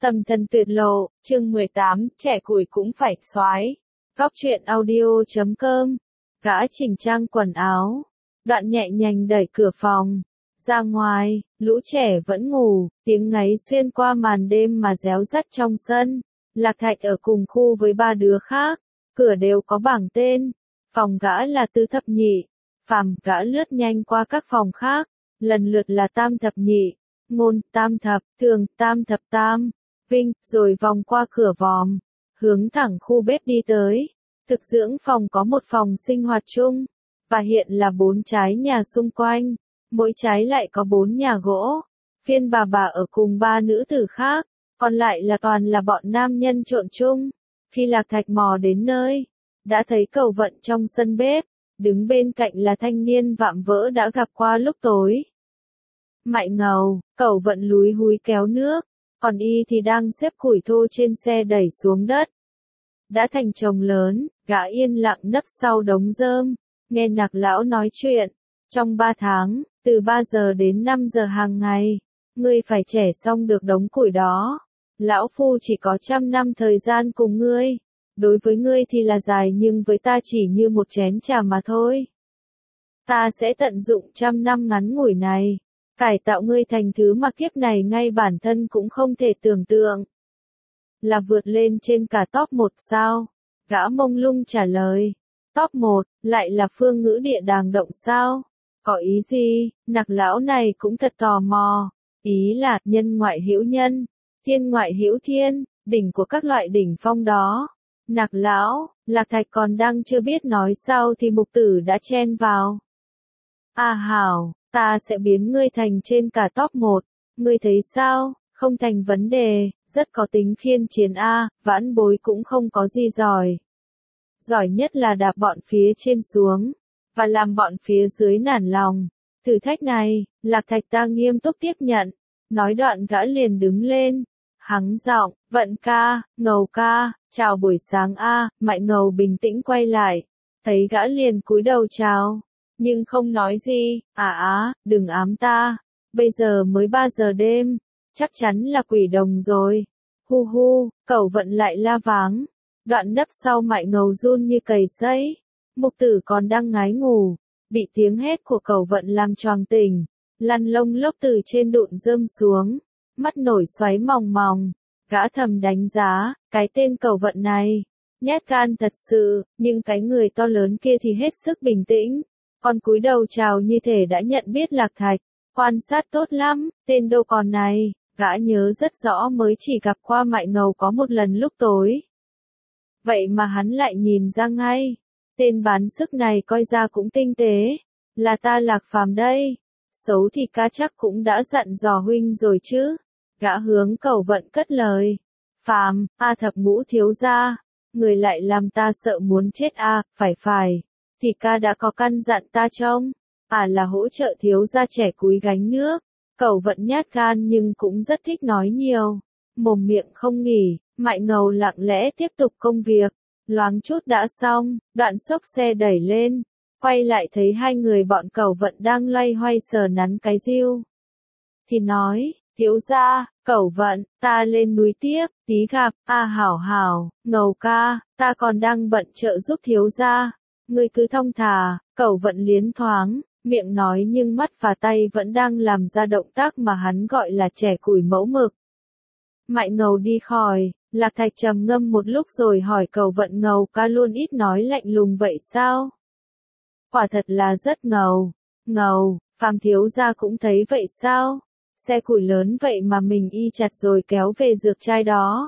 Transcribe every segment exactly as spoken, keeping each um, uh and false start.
Tầm thần tuyệt lộ, chương mười tám, trẻ củi cũng phải soái. Góc truyện audio chấm com. Gã chỉnh trang quần áo, đoạn nhẹ nhàng đẩy cửa phòng ra ngoài, lũ trẻ vẫn ngủ, tiếng ngáy xuyên qua màn đêm mà réo rắt trong sân. Lạc Thạch ở cùng khu với ba đứa khác, cửa đều có bảng tên. Phòng gã là Tư Thập Nhị, Phàm. Gã lướt nhanh qua các phòng khác, lần lượt là Tam Thập Nhị, Ngôn, Tam Thập, Thường, Tam Thập Tam, Vinh, rồi vòng qua cửa vòm, hướng thẳng khu bếp đi tới. Thực dưỡng phòng có một phòng sinh hoạt chung, và hiện là bốn trái nhà xung quanh, mỗi trái lại có bốn nhà gỗ. Phiên bà bà ở cùng ba nữ tử khác, còn lại là toàn là bọn nam nhân trộn chung. Khi Lạc Thạch mò đến nơi, đã thấy Cẩu Vận trong sân bếp, đứng bên cạnh là thanh niên vạm vỡ đã gặp qua lúc tối. Mạnh Ngầu, Cẩu Vận lúi húi kéo nước, còn y thì đang xếp củi thô trên xe đẩy xuống đất. Đã thành chồng lớn, gã yên lặng nấp sau đống rơm, nghe Nạc lão nói chuyện. Trong ba tháng, từ ba giờ đến năm giờ hàng ngày, ngươi phải chẻ xong được đống củi đó. Lão phu chỉ có trăm năm thời gian cùng ngươi. Đối với ngươi thì là dài nhưng với ta chỉ như một chén trà mà thôi. Ta sẽ tận dụng trăm năm ngắn ngủi này, cải tạo ngươi thành thứ mà kiếp này ngay bản thân cũng không thể tưởng tượng. Là vượt lên trên cả top một sao? Gã mông lung trả lời. Top một, lại là phương ngữ địa đàng động sao? Có ý gì? Nạc lão này cũng thật tò mò. Ý là, nhân ngoại hữu nhân, thiên ngoại hữu thiên, đỉnh của các loại đỉnh phong đó. Nạc lão, Lạc Thạch còn đang chưa biết nói sao thì mục tử đã chen vào. À hảo, ta sẽ biến ngươi thành trên cả top một, ngươi thấy sao? Không thành vấn đề, rất có tính khiên chiến a, vãn bối cũng không có gì giỏi. Giỏi nhất là đạp bọn phía trên xuống, và làm bọn phía dưới nản lòng. Thử thách này, Lạc Thạch ta nghiêm túc tiếp nhận, nói đoạn gã liền đứng lên. Hắng giọng, Vận ca, Ngầu ca, chào buổi sáng a. Mạnh Ngầu bình tĩnh quay lại, thấy gã liền cúi đầu chào, nhưng không nói gì. À á, đừng ám ta, bây giờ mới ba giờ đêm, chắc chắn là quỷ đồng rồi. Hu hu, Cẩu Vận lại la váng, đoạn nấp sau Mạnh Ngầu run như cầy sấy. Mục tử còn đang ngái ngủ, bị tiếng hét của Cẩu Vận làm choàng tỉnh, lăn lông lốc từ trên đụn rơm xuống, mắt nổi xoáy mòng mòng. Gã thầm đánh giá, cái tên Cẩu Vận này, nhát gan thật sự, nhưng cái người to lớn kia thì hết sức bình tĩnh, còn cúi đầu chào như thể đã nhận biết Lạc Thạch. Quan sát tốt lắm, tên đâu còn này, gã nhớ rất rõ mới chỉ gặp qua Mạnh Ngầu có một lần lúc tối. Vậy mà hắn lại nhìn ra ngay, tên bán sức này coi ra cũng tinh tế, là ta Lạc Phàm đây. Xấu thì ca chắc cũng đã dặn dò huynh rồi chứ. Gã hướng Cẩu Vận cất lời. Phàm, a Thập Ngũ thiếu gia, người lại làm ta sợ muốn chết a, phải phải, thì ca đã có căn dặn ta trông. À là hỗ trợ thiếu gia trẻ cúi gánh nước. Cẩu Vận nhát gan nhưng cũng rất thích nói nhiều, mồm miệng không nghỉ. Mạnh Ngầu lặng lẽ tiếp tục công việc, loáng chút đã xong, đoạn xốc xe đẩy lên, quay lại thấy hai người bọn Cẩu Vận đang loay hoay sờ nắn cái diu. Thì nói, thiếu gia, Cẩu Vận, ta lên núi tiếp, tí gặp. A hảo hảo, Ngầu ca, ta còn đang bận trợ giúp thiếu gia, ngươi cứ thong thả. Cẩu Vận liến thoáng, miệng nói nhưng mắt và tay vẫn đang làm ra động tác mà hắn gọi là trẻ củi mẫu mực. Mạnh Ngầu đi khỏi, Lạc Thạch trầm ngâm một lúc rồi hỏi Cẩu Vận, Ngầu ca luôn ít nói lạnh lùng vậy sao? Quả thật là rất ngầu. Ngầu, Phàm thiếu gia cũng thấy vậy sao? Xe củi lớn vậy mà mình y chặt rồi kéo về dược trai đó.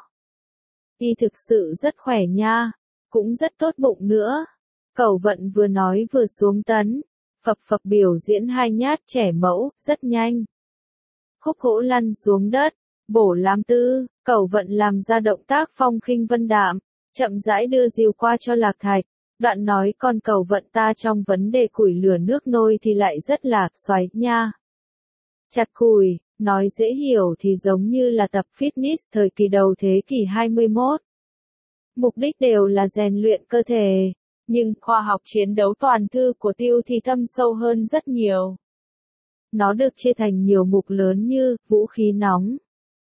Y thực sự rất khỏe nha, cũng rất tốt bụng nữa. Cẩu Vận vừa nói vừa xuống tấn, phập phập biểu diễn hai nhát trẻ mẫu, rất nhanh. Khúc gỗ lăn xuống đất, bổ làm tư, Cẩu Vận làm ra động tác phong khinh vân đạm, chậm rãi đưa diều qua cho Lạc Thạch, đoạn nói con Cẩu Vận ta trong vấn đề củi lửa nước nôi thì lại rất là xoáy nha. Chặt củi, nói dễ hiểu thì giống như là tập fitness thời kỳ đầu thế kỷ hai mươi mốt. Mục đích đều là rèn luyện cơ thể, nhưng khoa học chiến đấu toàn thư của Tiêu thì thâm sâu hơn rất nhiều. Nó được chia thành nhiều mục lớn như vũ khí nóng,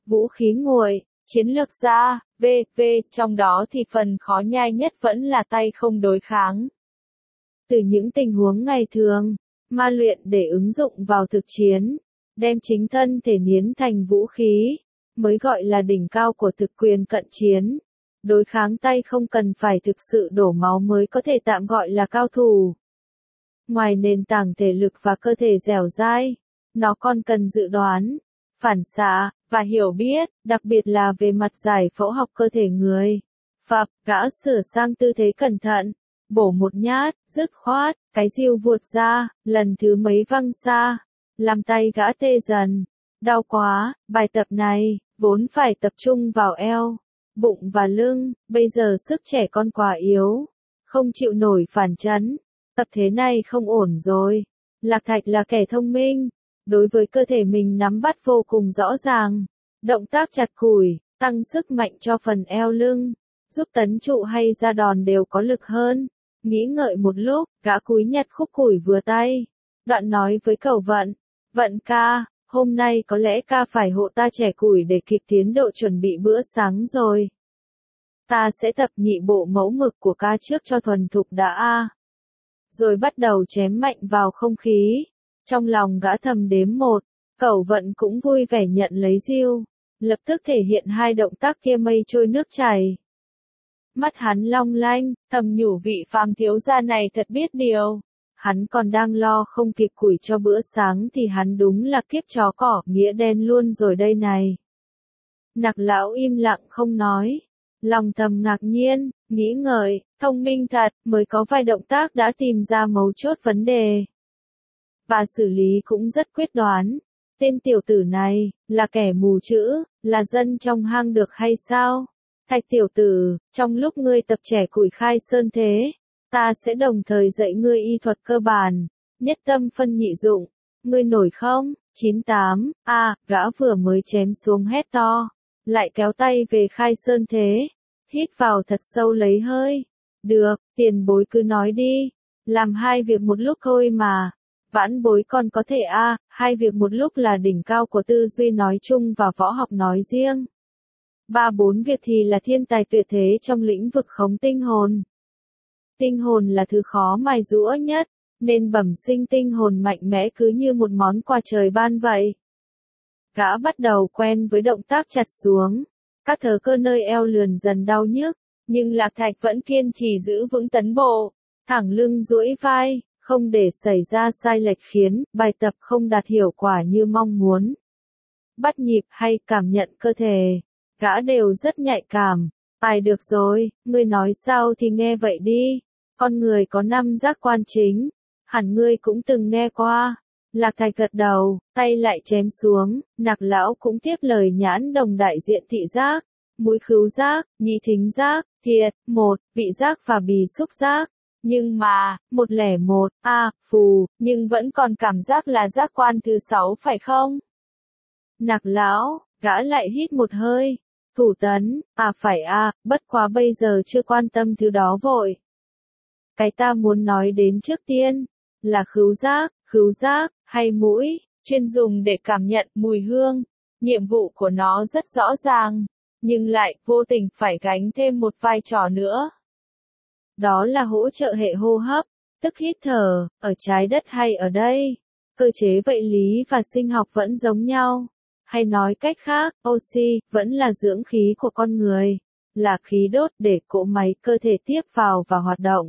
vũ khí nguội, chiến lược gia, vân vân, trong đó thì phần khó nhai nhất vẫn là tay không đối kháng. Từ những tình huống ngày thường, ma luyện để ứng dụng vào thực chiến, đem chính thân thể biến thành vũ khí, mới gọi là đỉnh cao của thực quyền cận chiến. Đối kháng tay không cần phải thực sự đổ máu mới có thể tạm gọi là cao thủ. Ngoài nền tảng thể lực và cơ thể dẻo dai, nó còn cần dự đoán, phản xạ, và hiểu biết, đặc biệt là về mặt giải phẫu học cơ thể người. Phập, gã sửa sang tư thế cẩn thận, bổ một nhát, dứt khoát, cái diêu vuột ra, lần thứ mấy văng xa, làm tay gã tê dần. Đau quá, bài tập này, vốn phải tập trung vào eo, bụng và lưng, bây giờ sức trẻ con quá yếu, không chịu nổi phản chấn. Tập thế này không ổn rồi. Lạc Thạch là kẻ thông minh, đối với cơ thể mình nắm bắt vô cùng rõ ràng. Động tác chặt củi, tăng sức mạnh cho phần eo lưng, giúp tấn trụ hay ra đòn đều có lực hơn. Nghĩ ngợi một lúc, gã cúi nhặt khúc củi vừa tay. Đoạn nói với Cẩu Vận, Vận ca, hôm nay có lẽ ca phải hộ ta chẻ củi để kịp tiến độ chuẩn bị bữa sáng rồi. Ta sẽ tập nhị bộ mẫu mực của ca trước cho thuần thục đã a. Rồi bắt đầu chém mạnh vào không khí. Trong lòng gã thầm đếm một, Cẩu Vận cũng vui vẻ nhận lấy diêu, lập tức thể hiện hai động tác kia mây trôi nước chảy. Mắt hắn long lanh, thầm nhủ vị phàm thiếu gia này thật biết điều. Hắn còn đang lo không kịp củi cho bữa sáng thì hắn đúng là kiếp chó cỏ, nghĩa đen luôn rồi đây này. Nặc lão im lặng không nói, lòng thầm ngạc nhiên, nghĩ ngợi, thông minh thật, mới có vài động tác đã tìm ra mấu chốt vấn đề. Và xử lý cũng rất quyết đoán. Tên tiểu tử này, là kẻ mù chữ, là dân trong hang được hay sao? Thạch tiểu tử, trong lúc ngươi tập trẻ củi khai sơn thế, ta sẽ đồng thời dạy ngươi y thuật cơ bản, nhất tâm phân nhị dụng. Ngươi nổi không? chín tám, a, gã vừa mới chém xuống hét to, lại kéo tay về khai sơn thế. Hít vào thật sâu lấy hơi. Được, tiền bối cứ nói đi. Làm hai việc một lúc thôi mà. Vãn bối còn có thể a, à, hai việc một lúc là đỉnh cao của tư duy nói chung và võ học nói riêng. Ba bốn việc thì là thiên tài tuyệt thế trong lĩnh vực khống tinh hồn. Tinh hồn là thứ khó mài giũa nhất, nên bẩm sinh tinh hồn mạnh mẽ cứ như một món quà trời ban vậy. Gã bắt đầu quen với động tác chặt xuống, các thớ cơ nơi eo lườn dần đau nhức, nhưng Lạc Thạch vẫn kiên trì giữ vững tấn bộ, thẳng lưng duỗi vai, không để xảy ra sai lệch khiến bài tập không đạt hiệu quả như mong muốn. Bắt nhịp hay cảm nhận cơ thể, gã đều rất nhạy cảm. Ai được rồi, ngươi nói sao thì nghe vậy đi. Con người có năm giác quan chính, hẳn ngươi cũng từng nghe qua. Lạc Thạch gật đầu, tay lại chém xuống, Nặc lão cũng tiếp lời nhãn đồng đại diện thị giác, mũi khứu giác, nhĩ thính giác, thiệt, một, vị giác và bì xúc giác. Nhưng mà, một lẻ một, a, à, phù, nhưng vẫn còn cảm giác là giác quan thứ sáu phải không? Nặc lão, gã lại hít một hơi. Thủ tấn, à phải à, bất quá bây giờ chưa quan tâm thứ đó vội. Cái ta muốn nói đến trước tiên, là khứu giác, khứu giác, hay mũi, chuyên dùng để cảm nhận mùi hương. Nhiệm vụ của nó rất rõ ràng, nhưng lại vô tình phải gánh thêm một vai trò nữa. Đó là hỗ trợ hệ hô hấp, tức hít thở, ở trái đất hay ở đây. Cơ chế vật lý và sinh học vẫn giống nhau. Hay nói cách khác, oxy vẫn là dưỡng khí của con người, là khí đốt để cỗ máy cơ thể tiếp vào và hoạt động.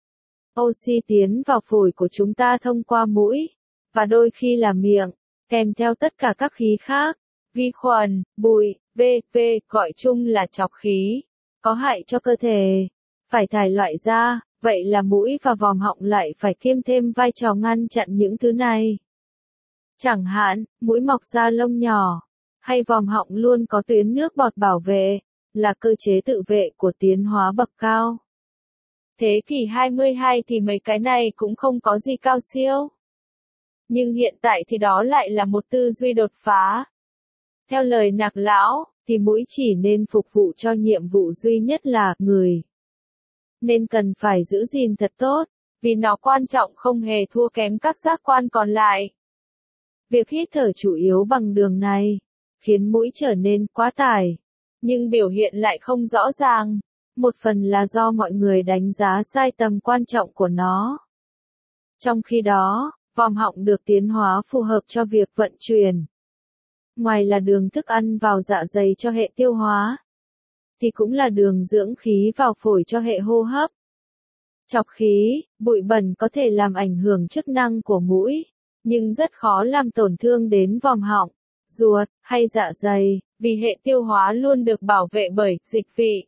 Oxy tiến vào phổi của chúng ta thông qua mũi, và đôi khi là miệng, kèm theo tất cả các khí khác, vi khuẩn, bụi, vân vân, gọi chung là trọc khí, có hại cho cơ thể, phải thải loại ra, vậy là mũi và vòm họng lại phải kiêm thêm vai trò ngăn chặn những thứ này. Chẳng hạn, mũi mọc ra lông nhỏ, hay vòm họng luôn có tuyến nước bọt bảo vệ, là cơ chế tự vệ của tiến hóa bậc cao. Thế kỷ hai mươi hai thì mấy cái này cũng không có gì cao siêu. Nhưng hiện tại thì đó lại là một tư duy đột phá. Theo lời Nặc lão, thì mũi chỉ nên phục vụ cho nhiệm vụ duy nhất là người. Nên cần phải giữ gìn thật tốt, vì nó quan trọng không hề thua kém các giác quan còn lại. Việc hít thở chủ yếu bằng đường này. khiến mũi trở nên quá tải. Nhưng biểu hiện lại không rõ ràng. Một phần là do mọi người đánh giá sai tầm quan trọng của nó. Trong khi đó, vòm họng được tiến hóa phù hợp cho việc vận chuyển. Ngoài là đường thức ăn vào dạ dày cho hệ tiêu hóa, thì cũng là đường dưỡng khí vào phổi cho hệ hô hấp. Chọc khí, bụi bẩn có thể làm ảnh hưởng chức năng của mũi, nhưng rất khó làm tổn thương đến vòm họng, ruột, hay dạ dày, vì hệ tiêu hóa luôn được bảo vệ bởi dịch vị.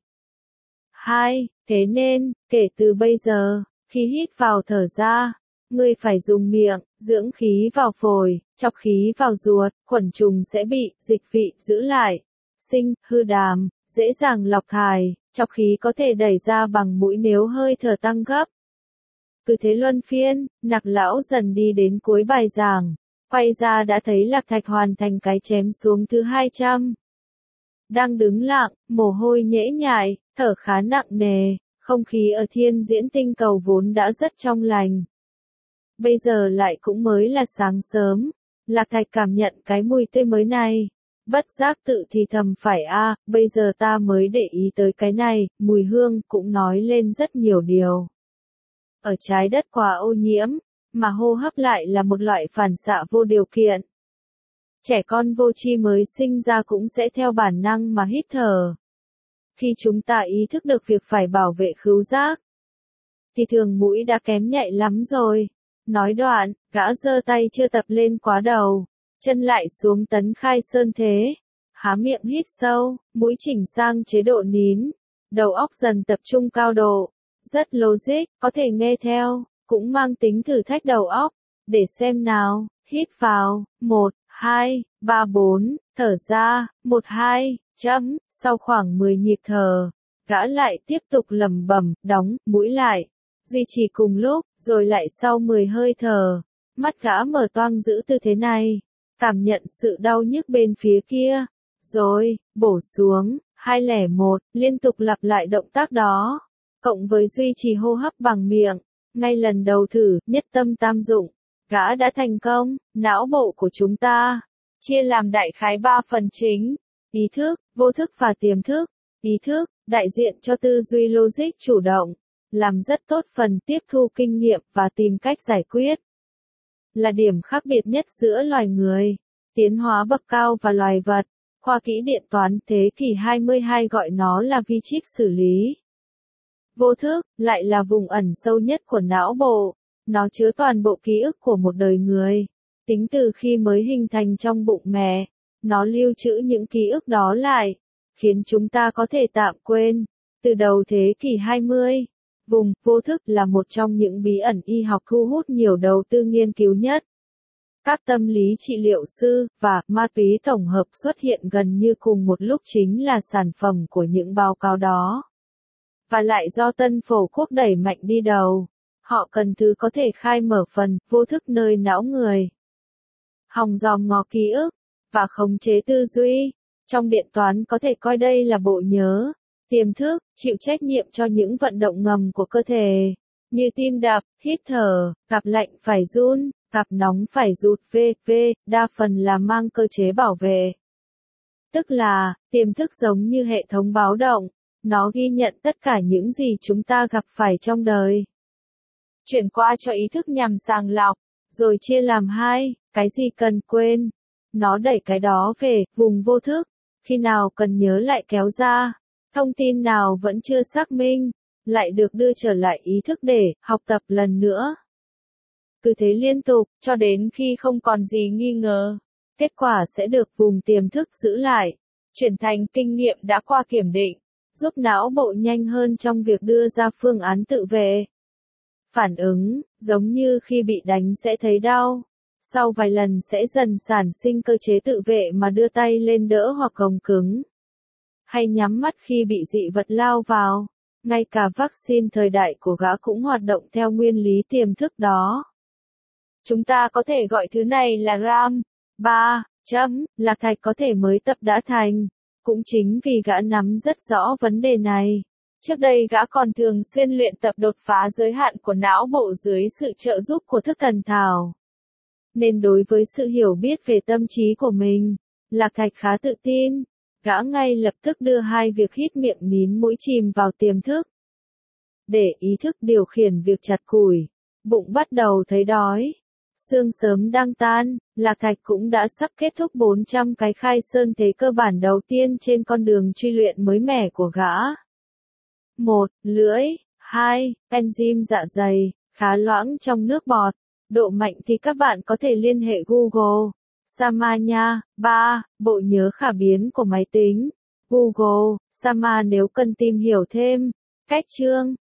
hai. Thế nên, kể từ bây giờ, khi hít vào thở ra, ngươi phải dùng miệng, dưỡng khí vào phổi, chọc khí vào ruột, khuẩn trùng sẽ bị dịch vị giữ lại, sinh, hư đàm, dễ dàng lọc thải, chọc khí có thể đẩy ra bằng mũi nếu hơi thở tăng gấp. Cứ thế luân phiên, Nặc lão dần đi đến cuối bài giảng, quay ra đã thấy Lạc Thạch hoàn thành cái chém xuống thứ hai trăm. Đang đứng lặng, mồ hôi nhễ nhại, thở khá nặng nề, không khí ở thiên diễn tinh cầu vốn đã rất trong lành. Bây giờ lại cũng mới là sáng sớm, Lạc Thạch cảm nhận cái mùi tươi mới này. Bất giác tự thì thầm phải a, à, bây giờ ta mới để ý tới cái này, mùi hương cũng nói lên rất nhiều điều. Ở trái đất quá ô nhiễm, mà hô hấp lại là một loại phản xạ vô điều kiện. Trẻ con vô tri mới sinh ra cũng sẽ theo bản năng mà hít thở. Khi chúng ta ý thức được việc phải bảo vệ khứu giác, thì thường mũi đã kém nhạy lắm rồi. Nói đoạn, gã giơ tay chưa tập lên quá đầu, chân lại xuống tấn khai sơn thế. Há miệng hít sâu, mũi chỉnh sang chế độ nín. Đầu óc dần tập trung cao độ. Rất logic, có thể nghe theo, cũng mang tính thử thách đầu óc. Để xem nào, hít vào, một, hai, ba, bốn, thở ra, một, hai, chấm. Sau khoảng mười nhịp thở, gã lại tiếp tục lẩm bẩm, đóng mũi lại. Duy trì cùng lúc, rồi lại sau mười hơi thở, mắt gã mở toang giữ tư thế này, cảm nhận sự đau nhức bên phía kia, rồi, bổ xuống, hai không một, liên tục lặp lại động tác đó, cộng với duy trì hô hấp bằng miệng, ngay lần đầu thử, nhất tâm tam dụng, gã đã thành công. Não bộ của chúng ta, chia làm đại khái ba phần chính, ý thức, vô thức và tiềm thức. Ý thức, đại diện cho tư duy logic chủ động, làm rất tốt phần tiếp thu kinh nghiệm và tìm cách giải quyết. Là điểm khác biệt nhất giữa loài người, tiến hóa bậc cao và loài vật. Khoa kỹ điện toán thế kỷ hai mươi hai gọi nó là vi trích xử lý. Vô thức, lại là vùng ẩn sâu nhất của não bộ. Nó chứa toàn bộ ký ức của một đời người. Tính từ khi mới hình thành trong bụng mẹ, nó lưu trữ những ký ức đó lại, khiến chúng ta có thể tạm quên. Từ đầu thế kỷ hai mươi, vùng vô thức là một trong những bí ẩn y học thu hút nhiều đầu tư nghiên cứu nhất. Các tâm lý trị liệu sư và ma túy tổng hợp xuất hiện gần như cùng một lúc chính là sản phẩm của những báo cáo đó. Và lại do Tân Phổ Quốc đẩy mạnh đi đầu, họ cần thứ có thể khai mở phần vô thức nơi não người, hòng dòm ngó ký ức và khống chế tư duy. Trong điện toán có thể coi đây là bộ nhớ. Tiềm thức, chịu trách nhiệm cho những vận động ngầm của cơ thể, như tim đập, hít thở, gặp lạnh phải run, gặp nóng phải rụt vân vân, đa phần là mang cơ chế bảo vệ. Tức là, tiềm thức giống như hệ thống báo động, nó ghi nhận tất cả những gì chúng ta gặp phải trong đời. Chuyển qua cho ý thức nhằm sàng lọc, rồi chia làm hai, cái gì cần quên. Nó đẩy cái đó về vùng vô thức, khi nào cần nhớ lại kéo ra. Thông tin nào vẫn chưa xác minh, lại được đưa trở lại ý thức để học tập lần nữa. Cứ thế liên tục, cho đến khi không còn gì nghi ngờ. Kết quả sẽ được vùng tiềm thức giữ lại, chuyển thành kinh nghiệm đã qua kiểm định, giúp não bộ nhanh hơn trong việc đưa ra phương án tự vệ. Phản ứng, giống như khi bị đánh sẽ thấy đau. Sau vài lần sẽ dần sản sinh cơ chế tự vệ mà đưa tay lên đỡ hoặc gồng cứng. Hay nhắm mắt khi bị dị vật lao vào. Ngay cả vaccine thời đại của gã cũng hoạt động theo nguyên lý tiềm thức đó. Chúng ta có thể gọi thứ này là RAM. ba. Chấm, Lạc Thạch có thể mới tập đã thành. Cũng chính vì gã nắm rất rõ vấn đề này. Trước đây gã còn thường xuyên luyện tập đột phá giới hạn của não bộ dưới sự trợ giúp của thức thần thảo. Nên đối với sự hiểu biết về tâm trí của mình, Lạc Thạch khá tự tin. Gã ngay lập tức đưa hai việc hít miệng nín mũi chìm vào tiềm thức. Để ý thức điều khiển việc chặt củi. Bụng bắt đầu thấy đói. Sương sớm đang tan, Lạc Thạch cũng đã sắp kết thúc bốn trăm cái khai sơn thế cơ bản đầu tiên trên con đường truy luyện mới mẻ của gã. một. Lưỡi. hai. Enzyme dạ dày, khá loãng trong nước bọt. Độ mạnh thì các bạn có thể liên hệ Google. Sama nha. ba. Bộ nhớ khả biến của máy tính. Google, Sama nếu cần tìm hiểu thêm. Cách chương.